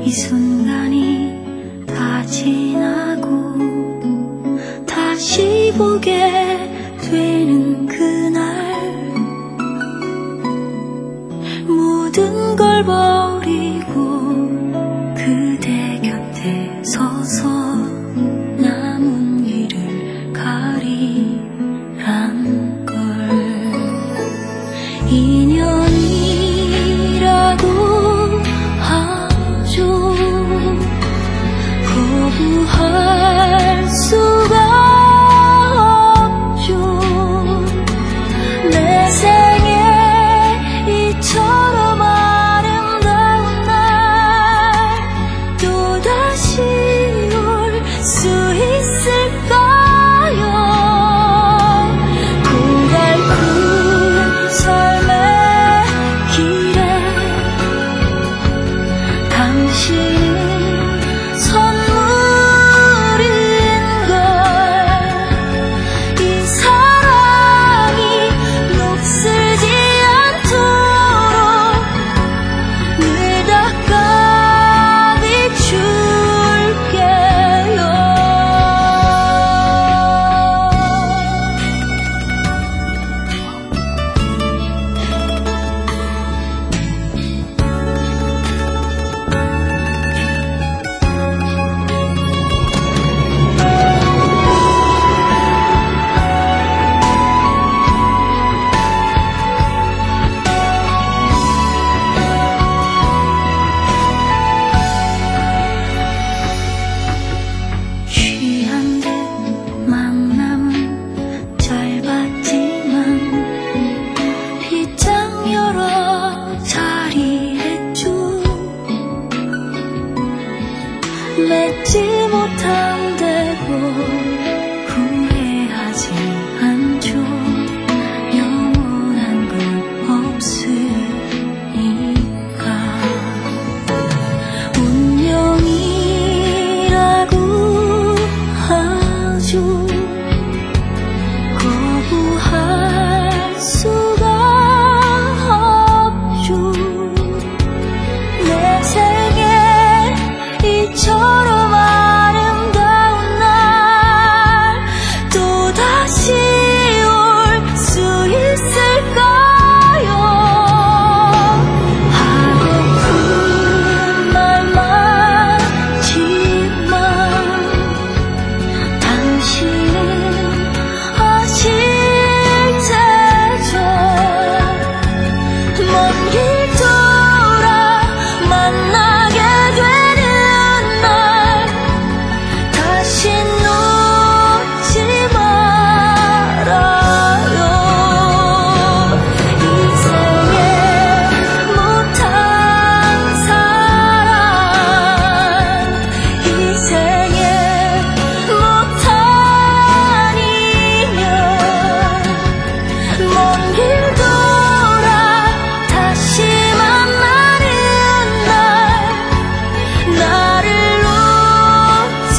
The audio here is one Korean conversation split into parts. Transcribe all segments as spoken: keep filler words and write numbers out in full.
이 순간이 다 지나고 다시 보게 되는 그날 모든 걸 버리고 그대 곁에 서서 남은 길을 가리란 걸 인연이라고 하죠. 거부할 수가 없죠. 내 생에 이처럼 아름다운 날 또다시 올 수 있을까요? 고달픈 삶의 길에 당신은 선물인 걸 이 사랑이 녹슬지 않도록 늘 닦아 비출게요. 취한 듯 만남은 짧았지만 빗장 여러 자리했죠. 맺지 못한 대로 후회하지 않죠. 영원한 건 없으니까 운명이라고 하죠. 거부할 수가 없죠. 내 생에 이처럼 아름다운 날 또다시 올 수 있을까요? 하고픈 말 많지만 당신은 아실 테죠. 먼 길 돌아 만나게 되는 날 다시 놓지 말아요. 인생에 못한 사랑 인생에 못한 인연 먼 길 돌아 다시 만나는 날 나를 놓지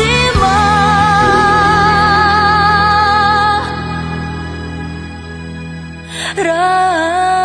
마라.